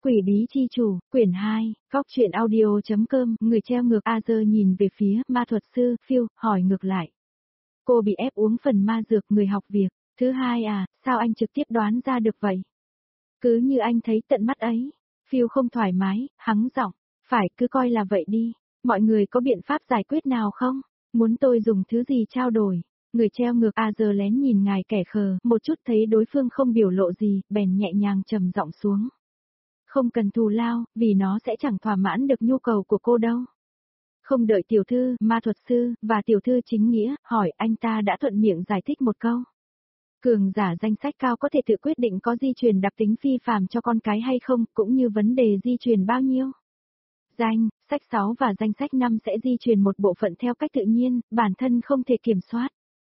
Quỷ bí chi chủ, quyển 2, Góc truyện audio.com, người treo ngược Azer nhìn về phía ma thuật sư, Phil, hỏi ngược lại. Cô bị ép uống phần ma dược người học việc. Thứ hai à, sao anh trực tiếp đoán ra được vậy? Cứ như anh thấy tận mắt ấy. Phil không thoải mái, hắng giọng. Phải cứ coi là vậy đi. Mọi người có biện pháp giải quyết nào không? Muốn tôi dùng thứ gì trao đổi? Người treo ngược Azer lén nhìn ngài kẻ khờ, một chút thấy đối phương không biểu lộ gì, bèn nhẹ nhàng trầm giọng xuống. Không cần thù lao, vì nó sẽ chẳng thỏa mãn được nhu cầu của cô đâu. Không đợi tiểu thư, ma thuật sư, và tiểu thư chính nghĩa, hỏi anh ta đã thuận miệng giải thích một câu. Cường giả danh sách cao có thể tự quyết định có di truyền đặc tính phi phàm cho con cái hay không, cũng như vấn đề di truyền bao nhiêu. Danh, sách 6 và danh sách 5 sẽ di truyền một bộ phận theo cách tự nhiên, bản thân không thể kiểm soát.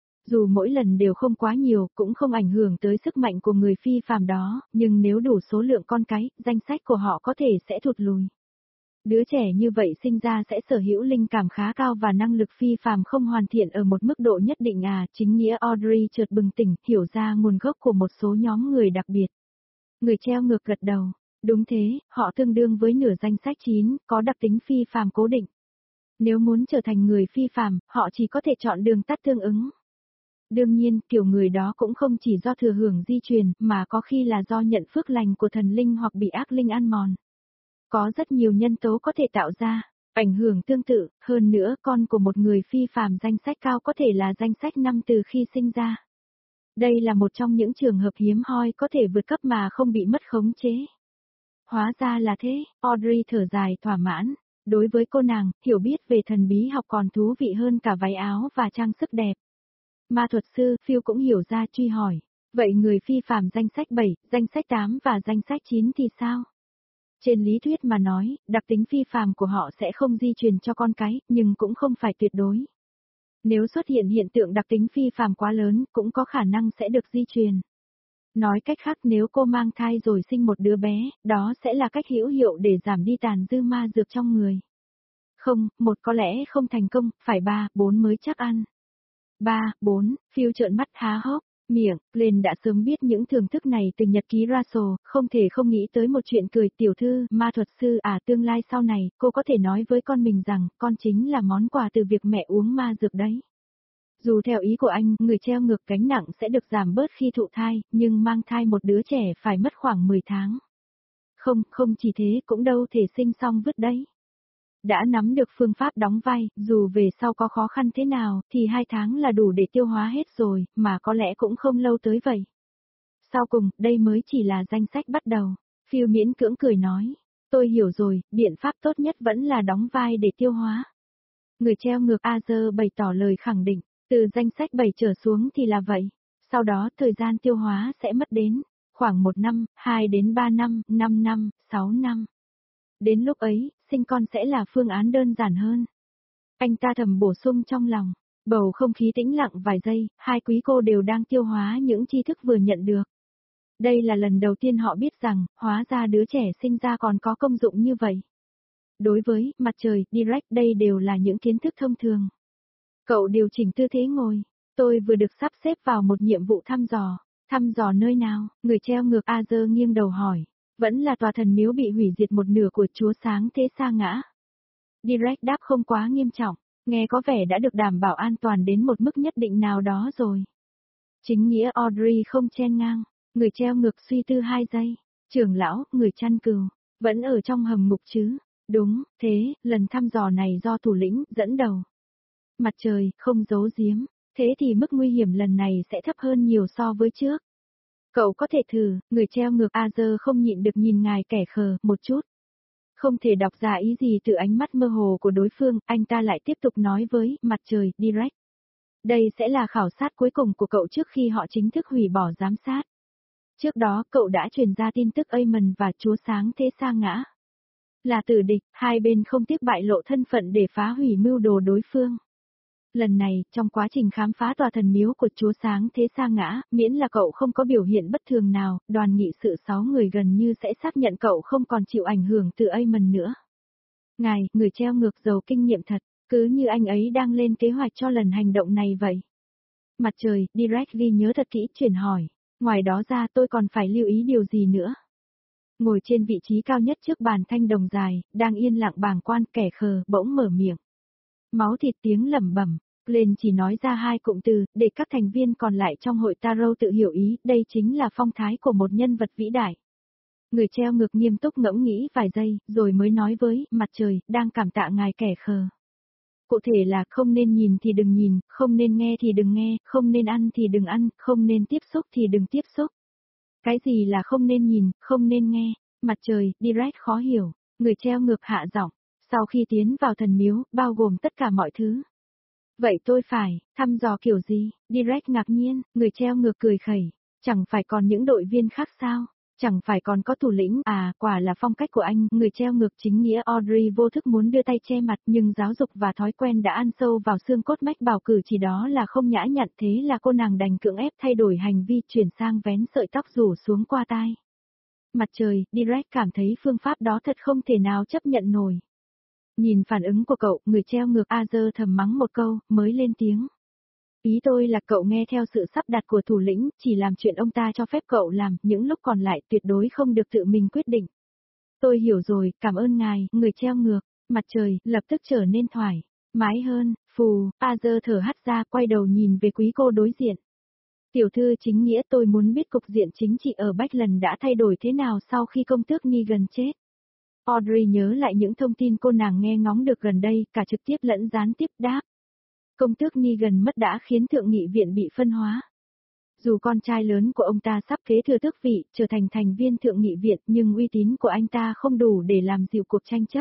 Dù mỗi lần đều không quá nhiều, cũng không ảnh hưởng tới sức mạnh của người phi phàm đó, nhưng nếu đủ số lượng con cái, danh sách của họ có thể sẽ thụt lùi. Đứa trẻ như vậy sinh ra sẽ sở hữu linh cảm khá cao và năng lực phi phàm không hoàn thiện ở một mức độ nhất định à, chính nghĩa Audrey chợt bừng tỉnh, hiểu ra nguồn gốc của một số nhóm người đặc biệt. Người treo ngược gật đầu, đúng thế, họ tương đương với nửa danh sách 9, có đặc tính phi phàm cố định. Nếu muốn trở thành người phi phàm, họ chỉ có thể chọn đường tắt tương ứng. Đương nhiên, kiểu người đó cũng không chỉ do thừa hưởng di truyền, mà có khi là do nhận phước lành của thần linh hoặc bị ác linh ăn mòn. Có rất nhiều nhân tố có thể tạo ra ảnh hưởng tương tự, hơn nữa con của một người phi phàm danh sách cao có thể là danh sách 5 từ khi sinh ra. Đây là một trong những trường hợp hiếm hoi có thể vượt cấp mà không bị mất khống chế. Hóa ra là thế, Audrey thở dài thỏa mãn. Đối với cô nàng, hiểu biết về thần bí học còn thú vị hơn cả váy áo và trang sức đẹp. Ma thuật sư, Phil cũng hiểu ra truy hỏi. Vậy người phi phàm danh sách 7, danh sách 8 và danh sách 9 thì sao? Trên lý thuyết mà nói, đặc tính phi phàm của họ sẽ không di truyền cho con cái, nhưng cũng không phải tuyệt đối. Nếu xuất hiện hiện tượng đặc tính phi phàm quá lớn, cũng có khả năng sẽ được di truyền. Nói cách khác, nếu cô mang thai rồi sinh một đứa bé, đó sẽ là cách hữu hiệu để giảm đi tàn dư ma dược trong người. Không, một có lẽ không thành công, phải 3, 4 mới chắc ăn. 3, 4, Phil trợn mắt há hốc, miệng, Glenn đã sớm biết những thưởng thức này từ nhật ký Russell, không thể không nghĩ tới một chuyện cười tiểu thư, ma thuật sư à tương lai sau này, cô có thể nói với con mình rằng, con chính là món quà từ việc mẹ uống ma dược đấy. Dù theo ý của anh, người treo ngược gánh nặng sẽ được giảm bớt khi thụ thai, nhưng mang thai một đứa trẻ phải mất khoảng 10 tháng. Không chỉ thế cũng đâu thể sinh xong vứt đấy. Đã nắm được phương pháp đóng vai, dù về sau có khó khăn thế nào, thì 2 tháng là đủ để tiêu hóa hết rồi, mà có lẽ cũng không lâu tới vậy. Sau cùng, đây mới chỉ là danh sách bắt đầu. Phil miễn cưỡng cười nói. Tôi hiểu rồi, biện pháp tốt nhất vẫn là đóng vai để tiêu hóa. Người treo ngược Azer bày tỏ lời khẳng định, từ danh sách 7 trở xuống thì là vậy. Sau đó, thời gian tiêu hóa sẽ mất đến khoảng 1 năm, 2 đến 3 năm, 5 năm, 6 năm. Đến lúc ấy, sinh con sẽ là phương án đơn giản hơn. Anh ta thầm bổ sung trong lòng. Bầu không khí tĩnh lặng vài giây, hai quý cô đều đang tiêu hóa những tri thức vừa nhận được. Đây là lần đầu tiên họ biết rằng, hóa ra đứa trẻ sinh ra còn có công dụng như vậy. Đối với mặt trời, direct đây đều là những kiến thức thông thường. Cậu điều chỉnh tư thế ngồi. Tôi vừa được sắp xếp vào một nhiệm vụ thăm dò. Thăm dò nơi nào? Người treo ngược Azer nghiêng đầu hỏi. Vẫn là tòa thần miếu bị hủy diệt một nửa của chúa sáng thế sa ngã. Direct đáp không quá nghiêm trọng, nghe có vẻ đã được đảm bảo an toàn đến một mức nhất định nào đó rồi. Chính nghĩa Audrey không chen ngang, người treo ngược suy tư 2 giây. Trưởng lão, người chăn cừu, vẫn ở trong hầm ngục chứ? Đúng, thế, lần thăm dò này do thủ lĩnh dẫn đầu. Mặt trời, không giấu giếm, thế thì mức nguy hiểm lần này sẽ thấp hơn nhiều so với trước. Cậu có thể thử, người treo ngược Azer không nhịn được nhìn ngài kẻ khờ, một chút. Không thể đọc ra ý gì từ ánh mắt mơ hồ của đối phương, anh ta lại tiếp tục nói với mặt trời, direct. Đây sẽ là khảo sát cuối cùng của cậu trước khi họ chính thức hủy bỏ giám sát. Trước đó, cậu đã truyền ra tin tức Amon và chúa sáng thế sa ngã. Là tử địch, hai bên không tiếc bại lộ thân phận để phá hủy mưu đồ đối phương. Lần này, trong quá trình khám phá tòa thần miếu của chúa sáng thế sa ngã, miễn là cậu không có biểu hiện bất thường nào, đoàn nghị sự 6 người gần như sẽ xác nhận cậu không còn chịu ảnh hưởng từ Amon nữa. Ngài, người treo ngược giàu kinh nghiệm thật, cứ như anh ấy đang lên kế hoạch cho lần hành động này vậy. Mặt trời, direct ghi nhớ thật kỹ chuyển hỏi, ngoài đó ra tôi còn phải lưu ý điều gì nữa? Ngồi trên vị trí cao nhất trước bàn thanh đồng dài, đang yên lặng bàng quan kẻ khờ, bỗng mở miệng. Máu thịt tiếng lẩm bẩm, lên chỉ nói ra hai cụm từ, để các thành viên còn lại trong hội Tarot tự hiểu ý, đây chính là phong thái của một nhân vật vĩ đại. Người treo ngược nghiêm túc ngẫm nghĩ vài giây, rồi mới nói với mặt trời, đang cảm tạ ngài kẻ khờ. Cụ thể là không nên nhìn thì đừng nhìn, không nên nghe thì đừng nghe, không nên ăn thì đừng ăn, không nên tiếp xúc thì đừng tiếp xúc. Cái gì là không nên nhìn, không nên nghe? Mặt trời, direct khó hiểu. Người treo ngược hạ giọng. Sau khi tiến vào thần miếu, bao gồm tất cả mọi thứ. Vậy tôi phải, thăm dò kiểu gì? Direct ngạc nhiên, người treo ngược cười khẩy. Chẳng phải còn những đội viên khác sao? Chẳng phải còn có thủ lĩnh, à, quả là phong cách của anh, người treo ngược chính nghĩa Audrey vô thức muốn đưa tay che mặt nhưng giáo dục và thói quen đã ăn sâu vào xương cốt mách bảo cử chỉ đó là không nhã nhặn thế là cô nàng đành cưỡng ép thay đổi hành vi chuyển sang vén sợi tóc rủ xuống qua tai. Mặt trời, Direct cảm thấy phương pháp đó thật không thể nào chấp nhận nổi. Nhìn phản ứng của cậu, người treo ngược Azer thầm mắng một câu, mới lên tiếng. Ý tôi là cậu nghe theo sự sắp đặt của thủ lĩnh, chỉ làm chuyện ông ta cho phép cậu làm, những lúc còn lại tuyệt đối không được tự mình quyết định. Tôi hiểu rồi, cảm ơn ngài, người treo ngược, mặt trời, lập tức trở nên thoải mái hơn, phù, Azer thở hắt ra, quay đầu nhìn về quý cô đối diện. Tiểu thư chính nghĩa tôi muốn biết cục diện chính trị ở Backlund đã thay đổi thế nào sau khi công tước Negan chết. Audrey nhớ lại những thông tin cô nàng nghe ngóng được gần đây, cả trực tiếp lẫn gián tiếp đáp. Công tước Negan mất đã khiến thượng nghị viện bị phân hóa. Dù con trai lớn của ông ta sắp kế thừa tước vị, trở thành thành viên thượng nghị viện nhưng uy tín của anh ta không đủ để làm dịu cuộc tranh chấp.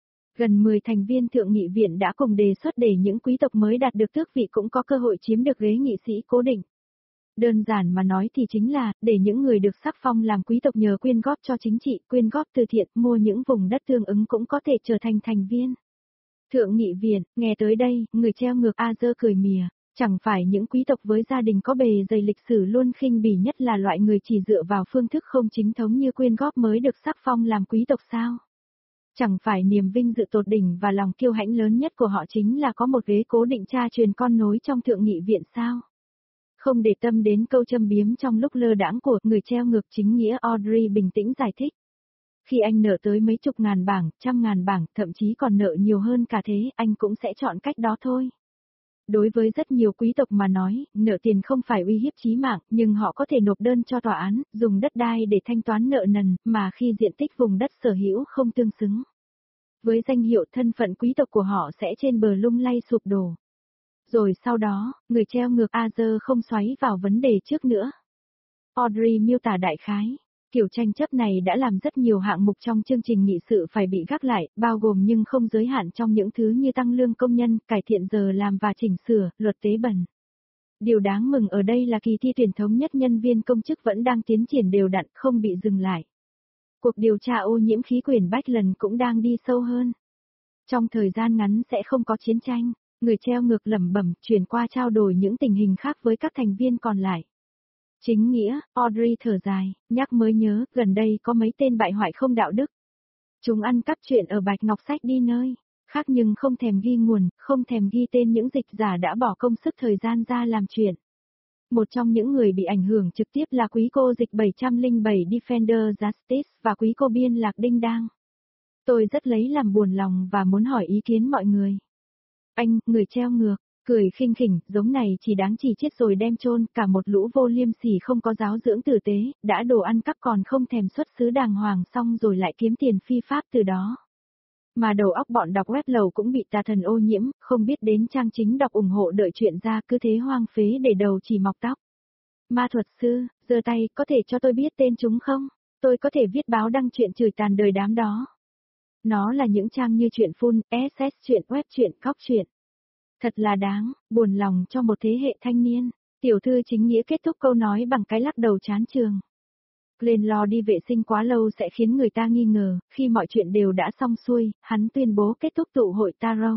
Gần 10 thành viên thượng nghị viện đã cùng đề xuất để những quý tộc mới đạt được tước vị cũng có cơ hội chiếm được ghế nghị sĩ cố định. Đơn giản mà nói thì chính là, để những người được sắc phong làm quý tộc nhờ quyên góp cho chính trị, quyên góp từ thiện, mua những vùng đất tương ứng cũng có thể trở thành thành viên. Thượng nghị viện, nghe tới đây, người treo ngược Azer cười mỉa, chẳng phải những quý tộc với gia đình có bề dày lịch sử luôn khinh bỉ nhất là loại người chỉ dựa vào phương thức không chính thống như quyên góp mới được sắc phong làm quý tộc sao? Chẳng phải niềm vinh dự tột đỉnh và lòng kiêu hãnh lớn nhất của họ chính là có một ghế cố định cha truyền con nối trong thượng nghị viện sao? Không để tâm đến câu châm biếm trong lúc lơ đãng của người treo ngược chính nghĩa Audrey bình tĩnh giải thích. Khi anh nợ tới mấy chục ngàn bảng, trăm ngàn bảng, thậm chí còn nợ nhiều hơn cả thế, anh cũng sẽ chọn cách đó thôi. Đối với rất nhiều quý tộc mà nói, nợ tiền không phải uy hiếp chí mạng, nhưng họ có thể nộp đơn cho tòa án, dùng đất đai để thanh toán nợ nần, mà khi diện tích vùng đất sở hữu không tương xứng. Với danh hiệu thân phận quý tộc của họ sẽ trên bờ lung lay sụp đổ. Rồi sau đó, người treo ngược Azer không xoáy vào vấn đề trước nữa. Audrey miêu tả đại khái. Kiểu tranh chấp này đã làm rất nhiều hạng mục trong chương trình nghị sự phải bị gác lại, bao gồm nhưng không giới hạn trong những thứ như tăng lương công nhân, cải thiện giờ làm và chỉnh sửa, luật tế bẩn. Điều đáng mừng ở đây là kỳ thi tuyển thống nhất nhân viên công chức vẫn đang tiến triển đều đặn, không bị dừng lại. Cuộc điều tra ô nhiễm khí quyển Backlund cũng đang đi sâu hơn. Trong thời gian ngắn sẽ không có chiến tranh, người treo ngược lẩm bẩm chuyển qua trao đổi những tình hình khác với các thành viên còn lại. Chính nghĩa, Audrey thở dài, nhắc mới nhớ, gần đây có mấy tên bại hoại không đạo đức. Chúng ăn cắp chuyện ở Bạch Ngọc Sách đi nơi khác nhưng không thèm ghi nguồn, không thèm ghi tên những dịch giả đã bỏ công sức thời gian ra làm chuyện. Một trong những người bị ảnh hưởng trực tiếp là quý cô dịch 707 Defender Justice và quý cô biên lạc Đinh Đang. Tôi rất lấy làm buồn lòng và muốn hỏi ý kiến mọi người. Anh, người treo ngược, cười khinh khỉnh, giống này chỉ đáng chỉ chết rồi đem chôn, cả một lũ vô liêm sỉ không có giáo dưỡng tử tế, đã đồ ăn cắp còn không thèm xuất xứ đàng hoàng xong rồi lại kiếm tiền phi pháp từ đó. Mà đầu óc bọn đọc web lầu cũng bị tà thần ô nhiễm, không biết đến trang chính đọc ủng hộ đợi chuyện ra cứ thế hoang phế để đầu chỉ mọc tóc. Ma thuật sư, giơ tay, có thể cho tôi biết tên chúng không? Tôi có thể viết báo đăng chuyện chửi tàn đời đám đó. Nó là những trang như chuyện full, SS chuyện web chuyện cóc chuyện. Thật là đáng, buồn lòng cho một thế hệ thanh niên. Tiểu thư chính nghĩa kết thúc câu nói bằng cái lắc đầu chán trường. Lên lo đi vệ sinh quá lâu sẽ khiến người ta nghi ngờ, khi mọi chuyện đều đã xong xuôi, hắn tuyên bố kết thúc tụ hội Tarot.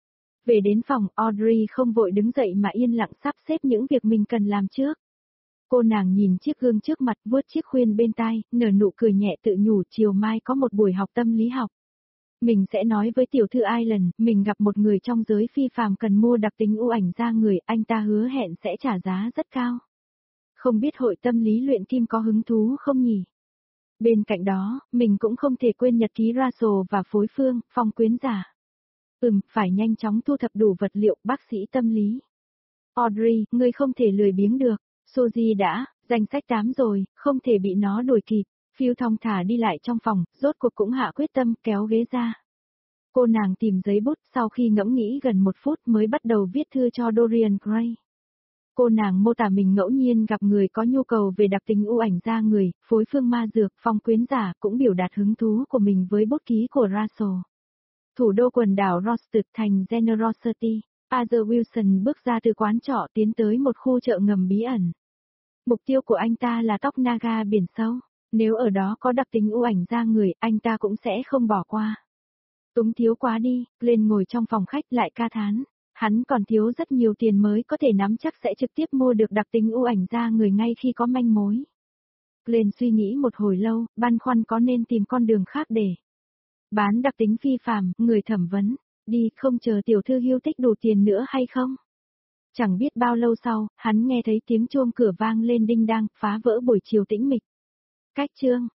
Về đến phòng, Audrey không vội đứng dậy mà yên lặng sắp xếp những việc mình cần làm trước. Cô nàng nhìn chiếc gương trước mặt vuốt chiếc khuyên bên tai, nở nụ cười nhẹ tự nhủ chiều mai có một buổi học tâm lý học. Mình sẽ nói với tiểu thư Island, mình gặp một người trong giới phi phàm cần mua đặc tính ưu ảnh da người, anh ta hứa hẹn sẽ trả giá rất cao. Không biết hội tâm lý luyện kim có hứng thú không nhỉ? Bên cạnh đó, mình cũng không thể quên nhật ký Russell và phối phương, phong quyến giả. Phải nhanh chóng thu thập đủ vật liệu, bác sĩ tâm lý. Audrey, ngươi không thể lười biếng được. Suzy đã, danh sách 8 rồi, không thể bị nó đuổi kịp. Phil thong thả đi lại trong phòng, rốt cuộc cũng hạ quyết tâm, kéo ghế ra. Cô nàng tìm giấy bút, sau khi ngẫm nghĩ gần 1 phút mới bắt đầu viết thư cho Dorian Gray. Cô nàng mô tả mình ngẫu nhiên gặp người có nhu cầu về đặc tính ưu ảnh da người, phối phương ma dược, phong quyến giả, cũng biểu đạt hứng thú của mình với bút ký của Russell. Thủ đô quần đảo Rosted thành Generosity, Arthur Wilson bước ra từ quán trọ tiến tới một khu chợ ngầm bí ẩn. Mục tiêu của anh ta là tóc naga biển sâu, nếu ở đó có đặc tính ưu ảnh da người, anh ta cũng sẽ không bỏ qua. Túng thiếu quá đi, lên ngồi trong phòng khách lại ca thán. Hắn còn thiếu rất nhiều tiền mới có thể nắm chắc sẽ trực tiếp mua được đặc tính ưu ảnh da người ngay khi có manh mối. Glenn suy nghĩ một hồi lâu, băn khoăn có nên tìm con đường khác để bán đặc tính phi phàm, người thẩm vấn, đi không chờ tiểu thư hưu tích đủ tiền nữa hay không? Chẳng biết bao lâu sau, hắn nghe thấy tiếng chuông cửa vang lên đinh đang, phá vỡ buổi chiều tĩnh mịch. Cách chương